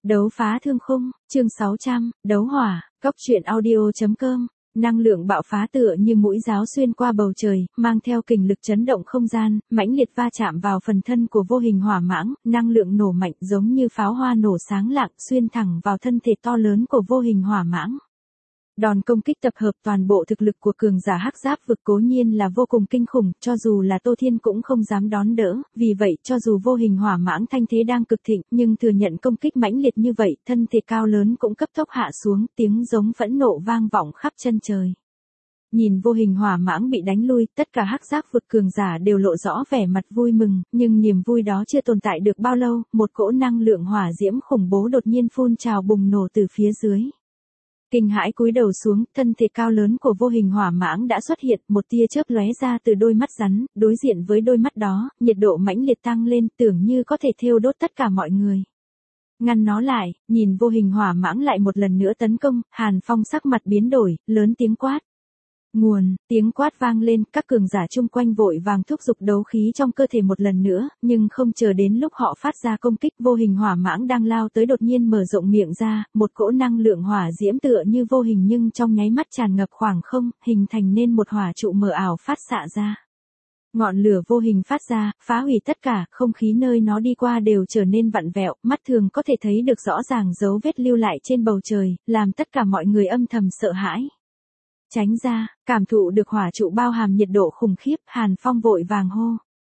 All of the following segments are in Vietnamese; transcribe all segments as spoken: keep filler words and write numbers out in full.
Đấu phá thương khung, chương sáu trăm, đấu hỏa, Cốc truyện audio.com. Năng lượng bạo phá tựa như mũi giáo xuyên qua bầu trời, mang theo kình lực chấn động không gian, mãnh liệt va chạm vào phần thân của vô hình hỏa mãng, năng lượng nổ mạnh giống như pháo hoa nổ sáng lạng xuyên thẳng vào thân thể to lớn của vô hình hỏa mãng. Đòn công kích tập hợp toàn bộ thực lực của cường giả hắc giáp vực cố nhiên là vô cùng kinh khủng, cho dù là Tô Thiên cũng không dám đón đỡ, vì vậy cho dù vô hình hỏa mãng thanh thế đang cực thịnh, nhưng thừa nhận công kích mãnh liệt như vậy, thân thể cao lớn cũng cấp tốc hạ xuống, tiếng giống phẫn nộ vang vọng khắp chân trời. Nhìn vô hình hỏa mãng bị đánh lui, tất cả hắc giáp vực cường giả đều lộ rõ vẻ mặt vui mừng, nhưng niềm vui đó chưa tồn tại được bao lâu, một cỗ năng lượng hỏa diễm khủng bố đột nhiên phun trào bùng nổ từ phía dưới. Kinh hãi cúi đầu xuống, thân thể cao lớn của vô hình hỏa mãng đã xuất hiện, một tia chớp lóe ra từ đôi mắt rắn, đối diện với đôi mắt đó, nhiệt độ mãnh liệt tăng lên, tưởng như có thể thiêu đốt tất cả mọi người. Ngăn nó lại, nhìn vô hình hỏa mãng lại một lần nữa tấn công, Hàn Phong sắc mặt biến đổi, lớn tiếng quát. Nguồn, tiếng quát vang lên, các cường giả chung quanh vội vàng thúc giục đấu khí trong cơ thể một lần nữa, nhưng không chờ đến lúc họ phát ra công kích, vô hình hỏa mãng đang lao tới đột nhiên mở rộng miệng ra, một cỗ năng lượng hỏa diễm tựa như vô hình nhưng trong nháy mắt tràn ngập khoảng không, hình thành nên một hỏa trụ mờ ảo phát xạ ra. Ngọn lửa vô hình phát ra, phá hủy tất cả, không khí nơi nó đi qua đều trở nên vặn vẹo, mắt thường có thể thấy được rõ ràng dấu vết lưu lại trên bầu trời, làm tất cả mọi người âm thầm sợ hãi. Tránh ra, cảm thụ được hỏa trụ bao hàm nhiệt độ khủng khiếp, Hàn Phong vội vàng hô.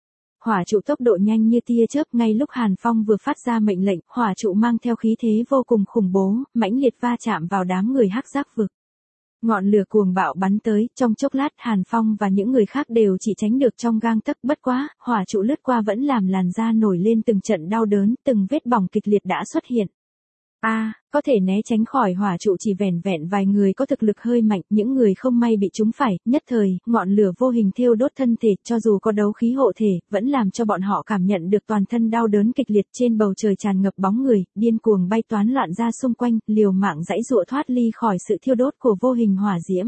Hỏa trụ tốc độ nhanh như tia chớp, ngay lúc Hàn Phong vừa phát ra mệnh lệnh, hỏa trụ mang theo khí thế vô cùng khủng bố, mãnh liệt va chạm vào đám người hắc giáp vực. Ngọn lửa cuồng bạo bắn tới, trong chốc lát Hàn Phong và những người khác đều chỉ tránh được trong gang tấc, bất quá, hỏa trụ lướt qua vẫn làm làn da nổi lên từng trận đau đớn, từng vết bỏng kịch liệt đã xuất hiện. A, à, có thể né tránh khỏi hỏa trụ chỉ vẻn vẹn vài người có thực lực hơi mạnh, những người không may bị trúng phải, nhất thời, ngọn lửa vô hình thiêu đốt thân thể, cho dù có đấu khí hộ thể, vẫn làm cho bọn họ cảm nhận được toàn thân đau đớn kịch liệt, trên bầu trời tràn ngập bóng người, điên cuồng bay toán loạn ra xung quanh, liều mạng giãy giụa thoát ly khỏi sự thiêu đốt của vô hình hỏa diễm.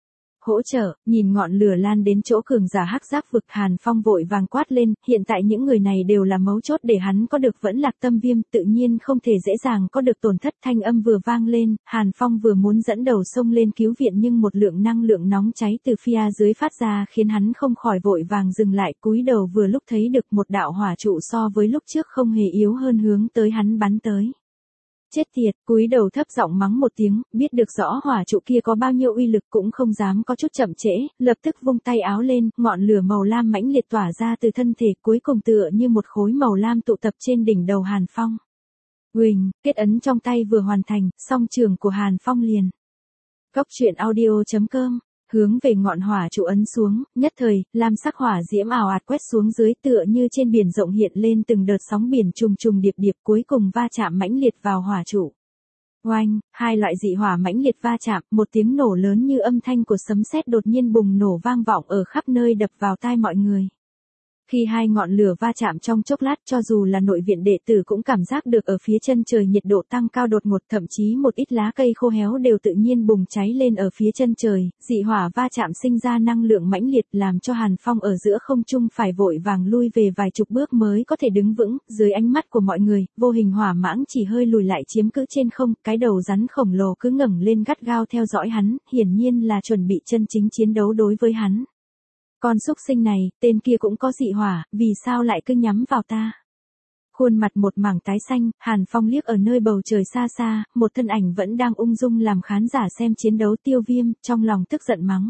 Hỗ trợ, nhìn ngọn lửa lan đến chỗ cường giả hắc giáp vực, Hàn Phong vội vàng quát lên, hiện tại những người này đều là mấu chốt để hắn có được vẫn lạc tâm viêm, tự nhiên không thể dễ dàng có được tổn thất. Thanh âm vừa vang lên, Hàn Phong vừa muốn dẫn đầu xông lên cứu viện nhưng một lượng năng lượng nóng cháy từ phía dưới phát ra khiến hắn không khỏi vội vàng dừng lại, cúi đầu vừa lúc thấy được một đạo hỏa trụ so với lúc trước không hề yếu hơn hướng tới hắn bắn tới. Chết tiệt, cúi đầu thấp giọng mắng một tiếng, biết được rõ hỏa trụ kia có bao nhiêu uy lực cũng không dám có chút chậm trễ, lập tức vung tay áo lên, ngọn lửa màu lam mãnh liệt tỏa ra từ thân thể, cuối cùng tựa như một khối màu lam tụ tập trên đỉnh đầu Hàn Phong. Huỳnh, kết ấn trong tay vừa hoàn thành, song trường của Hàn Phong liền. Cốc truyện audio.com. Hướng về ngọn hỏa trụ ấn xuống, nhất thời, lam sắc hỏa diễm ảo ạt quét xuống dưới tựa như trên biển rộng hiện lên từng đợt sóng biển trùng trùng điệp điệp cuối cùng va chạm mãnh liệt vào hỏa trụ. Oanh, hai loại dị hỏa mãnh liệt va chạm, một tiếng nổ lớn như âm thanh của sấm sét đột nhiên bùng nổ vang vọng ở khắp nơi đập vào tai mọi người. Khi hai ngọn lửa va chạm trong chốc lát, cho dù là nội viện đệ tử cũng cảm giác được ở phía chân trời nhiệt độ tăng cao đột ngột, thậm chí một ít lá cây khô héo đều tự nhiên bùng cháy lên ở phía chân trời, dị hỏa va chạm sinh ra năng lượng mãnh liệt làm cho Hàn Phong ở giữa không trung phải vội vàng lui về vài chục bước mới có thể đứng vững, dưới ánh mắt của mọi người, vô hình hỏa mãng chỉ hơi lùi lại chiếm cứ trên không, cái đầu rắn khổng lồ cứ ngẩng lên gắt gao theo dõi hắn, hiển nhiên là chuẩn bị chân chính chiến đấu đối với hắn. Con súc sinh này, tên kia cũng có dị hỏa, vì sao lại cứ nhắm vào ta? Khuôn mặt một mảng tái xanh, Hàn Phong liếc ở nơi bầu trời xa xa, một thân ảnh vẫn đang ung dung làm khán giả xem chiến đấu Tiêu Viêm, trong lòng tức giận mắng.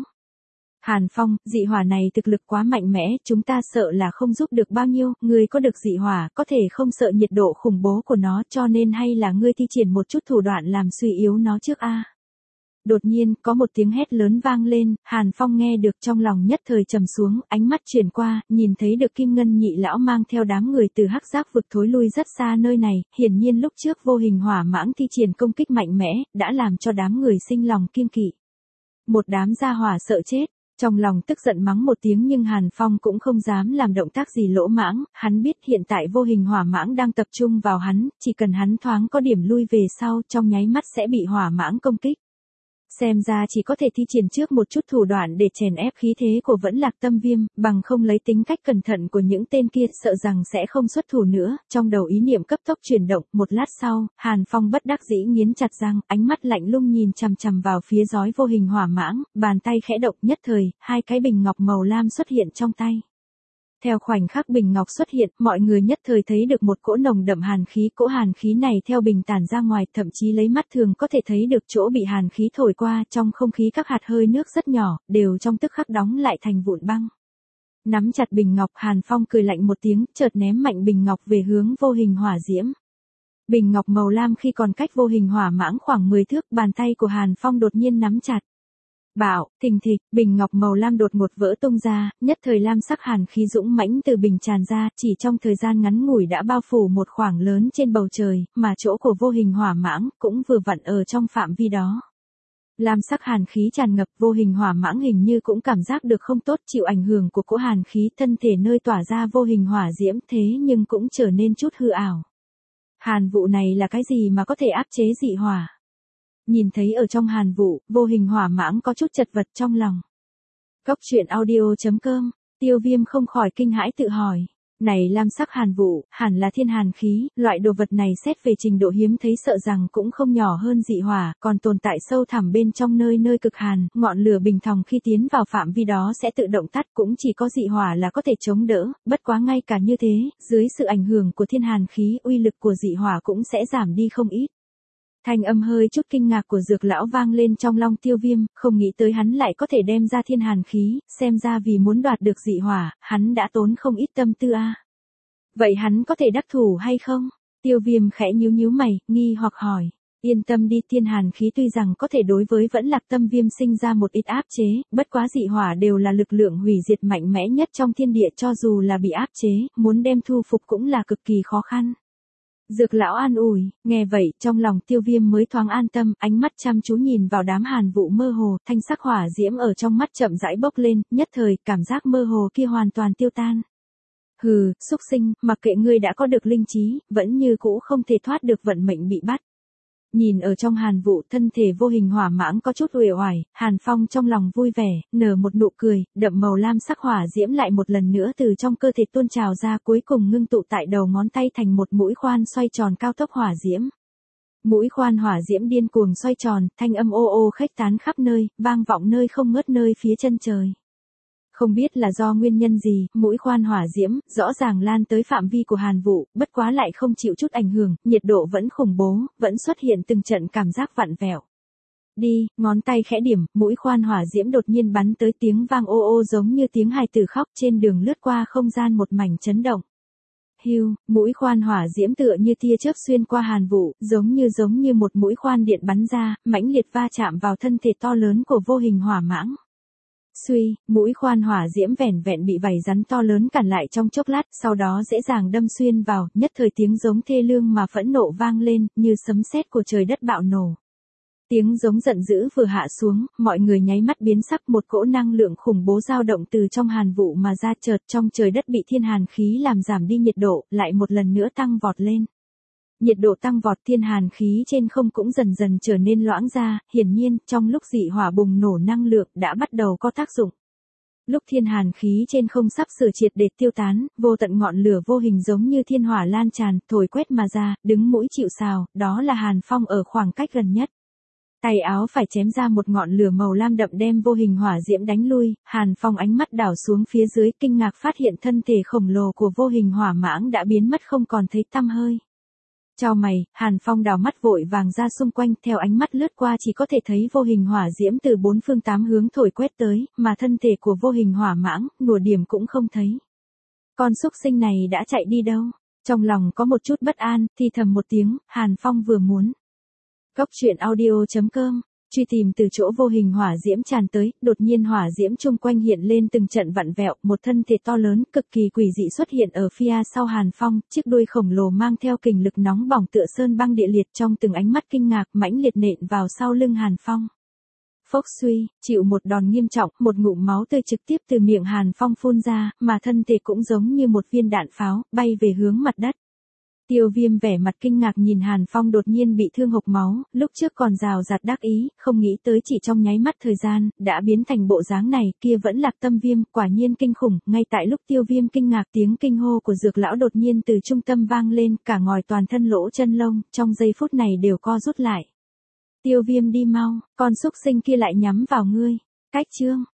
Hàn Phong, dị hỏa này thực lực quá mạnh mẽ, chúng ta sợ là không giúp được bao nhiêu, ngươi có được dị hỏa, có thể không sợ nhiệt độ khủng bố của nó, cho nên hay là ngươi thi triển một chút thủ đoạn làm suy yếu nó trước a. Đột nhiên, có một tiếng hét lớn vang lên, Hàn Phong nghe được trong lòng nhất thời trầm xuống, ánh mắt chuyển qua, nhìn thấy được Kim Ngân nhị lão mang theo đám người từ hắc giáp vực thối lui rất xa nơi này, hiển nhiên lúc trước vô hình hỏa mãng thi triển công kích mạnh mẽ, đã làm cho đám người sinh lòng kiêng kỵ. Một đám gia hỏa sợ chết, trong lòng tức giận mắng một tiếng nhưng Hàn Phong cũng không dám làm động tác gì lỗ mãng, hắn biết hiện tại vô hình hỏa mãng đang tập trung vào hắn, chỉ cần hắn thoáng có điểm lui về sau, trong nháy mắt sẽ bị hỏa mãng công kích. Xem ra chỉ có thể thi triển trước một chút thủ đoạn để chèn ép khí thế của Vẫn Lạc Tâm Viêm, bằng không lấy tính cách cẩn thận của những tên kia sợ rằng sẽ không xuất thủ nữa. Trong đầu ý niệm cấp tốc chuyển động, một lát sau, Hàn Phong bất đắc dĩ nghiến chặt răng, ánh mắt lạnh lùng nhìn chằm chằm vào phía giói vô hình hỏa mãng, bàn tay khẽ động, nhất thời, hai cái bình ngọc màu lam xuất hiện trong tay. Theo khoảnh khắc bình ngọc xuất hiện, mọi người nhất thời thấy được một cỗ nồng đậm hàn khí, cỗ hàn khí này theo bình tản ra ngoài, thậm chí lấy mắt thường có thể thấy được chỗ bị hàn khí thổi qua, trong không khí các hạt hơi nước rất nhỏ, đều trong tức khắc đóng lại thành vụn băng. Nắm chặt bình ngọc, Hàn Phong cười lạnh một tiếng, chợt ném mạnh bình ngọc về hướng vô hình hỏa diễm. Bình ngọc màu lam khi còn cách vô hình hỏa mãng khoảng mười thước, bàn tay của Hàn Phong đột nhiên nắm chặt. Bạo, thình thịch, bình ngọc màu lam đột ngột vỡ tung ra, nhất thời lam sắc hàn khí dũng mãnh từ bình tràn ra, chỉ trong thời gian ngắn ngủi đã bao phủ một khoảng lớn trên bầu trời, mà chỗ của vô hình hỏa mãng cũng vừa vặn ở trong phạm vi đó. Lam sắc hàn khí tràn ngập, vô hình hỏa mãng hình như cũng cảm giác được không tốt, chịu ảnh hưởng của cỗ hàn khí, thân thể nơi tỏa ra vô hình hỏa diễm, thế nhưng cũng trở nên chút hư ảo. Hàn vụ này là cái gì mà có thể áp chế dị hỏa? Nhìn thấy ở trong hàn vụ, vô hình hỏa mãng có chút chật vật trong lòng. Góc truyện audio chấm com, Tiêu Viêm không khỏi kinh hãi tự hỏi. Này lam sắc hàn vụ, hẳn là thiên hàn khí, loại đồ vật này xét về trình độ hiếm thấy sợ rằng cũng không nhỏ hơn dị hỏa, còn tồn tại sâu thẳm bên trong nơi nơi cực hàn, ngọn lửa bình thòng khi tiến vào phạm vi đó sẽ tự động tắt, cũng chỉ có dị hỏa là có thể chống đỡ, bất quá ngay cả như thế, dưới sự ảnh hưởng của thiên hàn khí, uy lực của dị hỏa cũng sẽ giảm đi không ít. Thanh âm hơi chút kinh ngạc của Dược lão vang lên trong lòng Tiêu Viêm, không nghĩ tới hắn lại có thể đem ra thiên hàn khí, xem ra vì muốn đoạt được dị hỏa, hắn đã tốn không ít tâm tư a. Vậy hắn có thể đắc thủ hay không? Tiêu Viêm khẽ nhíu nhíu mày, nghi hoặc hỏi. Yên tâm đi, thiên hàn khí tuy rằng có thể đối với Vẫn Lạc Tâm Viêm sinh ra một ít áp chế, bất quá dị hỏa đều là lực lượng hủy diệt mạnh mẽ nhất trong thiên địa, cho dù là bị áp chế, muốn đem thu phục cũng là cực kỳ khó khăn. Dược lão an ủi, nghe vậy, trong lòng Tiêu Viêm mới thoáng an tâm, ánh mắt chăm chú nhìn vào đám hàn vụ mơ hồ, thanh sắc hỏa diễm ở trong mắt chậm rãi bốc lên, nhất thời, cảm giác mơ hồ kia hoàn toàn tiêu tan. Hừ, xúc sinh, mặc kệ ngươi đã có được linh trí, vẫn như cũ không thể thoát được vận mệnh bị bắt. Nhìn ở trong hàn vụ, thân thể vô hình hỏa mãng có chút uể oải, Hàn Phong trong lòng vui vẻ, nở một nụ cười, đậm màu lam sắc hỏa diễm lại một lần nữa từ trong cơ thể tuôn trào ra, cuối cùng ngưng tụ tại đầu ngón tay thành một mũi khoan xoay tròn cao tốc hỏa diễm. Mũi khoan hỏa diễm điên cuồng xoay tròn, thanh âm ô ô khuếch tán khắp nơi, vang vọng nơi không ngớt nơi phía chân trời. Không biết là do nguyên nhân gì, mũi khoan hỏa diễm, rõ ràng lan tới phạm vi của hàn vụ, bất quá lại không chịu chút ảnh hưởng, nhiệt độ vẫn khủng bố, vẫn xuất hiện từng trận cảm giác vặn vẹo. Đi, ngón tay khẽ điểm, mũi khoan hỏa diễm đột nhiên bắn tới, tiếng vang ô ô giống như tiếng hài tử khóc, trên đường lướt qua không gian một mảnh chấn động. Hiu, mũi khoan hỏa diễm tựa như tia chớp xuyên qua hàn vụ, giống như giống như một mũi khoan điện bắn ra, mãnh liệt va chạm vào thân thể to lớn của vô hình hỏa mãng. Suy, mũi khoan hỏa diễm vẻn vẹn bị vảy rắn to lớn cản lại trong chốc lát, sau đó dễ dàng đâm xuyên vào, nhất thời tiếng giống thê lương mà phẫn nộ vang lên, như sấm sét của trời đất bạo nổ. Tiếng giống giận dữ vừa hạ xuống, mọi người nháy mắt biến sắc, một cỗ năng lượng khủng bố dao động từ trong hàn vụ mà ra, chợt trong trời đất bị thiên hàn khí làm giảm đi nhiệt độ, lại một lần nữa tăng vọt lên. Nhiệt độ tăng vọt, thiên hàn khí trên không cũng dần dần trở nên loãng ra, hiển nhiên, trong lúc dị hỏa bùng nổ năng lượng đã bắt đầu có tác dụng. Lúc thiên hàn khí trên không sắp sửa triệt để tiêu tán, vô tận ngọn lửa vô hình giống như thiên hỏa lan tràn, thổi quét mà ra, đứng mũi chịu sào, đó là Hàn Phong ở khoảng cách gần nhất. Tay áo phải chém ra một ngọn lửa màu lam đậm đem vô hình hỏa diễm đánh lui, Hàn Phong ánh mắt đảo xuống phía dưới, kinh ngạc phát hiện thân thể khổng lồ của vô hình hỏa mãng đã biến mất không còn thấy tăm hơi. Chau mày, Hàn Phong đảo mắt vội vàng ra xung quanh, theo ánh mắt lướt qua chỉ có thể thấy vô hình hỏa diễm từ bốn phương tám hướng thổi quét tới, mà thân thể của vô hình hỏa mãng, nửa điểm cũng không thấy. Con xúc sinh này đã chạy đi đâu? Trong lòng có một chút bất an, thì thầm một tiếng, Hàn Phong vừa muốn. Góc truyện audio chấm com, truy tìm từ chỗ vô hình hỏa diễm tràn tới, đột nhiên hỏa diễm chung quanh hiện lên từng trận vặn vẹo, một thân thể to lớn, cực kỳ quỷ dị xuất hiện ở phía sau Hàn Phong, chiếc đuôi khổng lồ mang theo kình lực nóng bỏng tựa sơn băng địa liệt, trong từng ánh mắt kinh ngạc, mãnh liệt nện vào sau lưng Hàn Phong. Phốc suy, chịu một đòn nghiêm trọng, một ngụm máu tươi trực tiếp từ miệng Hàn Phong phun ra, mà thân thể cũng giống như một viên đạn pháo, bay về hướng mặt đất. Tiêu Viêm vẻ mặt kinh ngạc nhìn Hàn Phong đột nhiên bị thương hộc máu, lúc trước còn rào rạt đắc ý, không nghĩ tới chỉ trong nháy mắt thời gian, đã biến thành bộ dáng này, kia vẫn Lạc Tâm Viêm, quả nhiên kinh khủng, ngay tại lúc Tiêu Viêm kinh ngạc tiếng kinh hô của Dược lão đột nhiên từ trung tâm vang lên, cả ngòi toàn thân lỗ chân lông, trong giây phút này đều co rút lại. Tiêu Viêm đi mau, con xúc sinh kia lại nhắm vào ngươi. Cách chương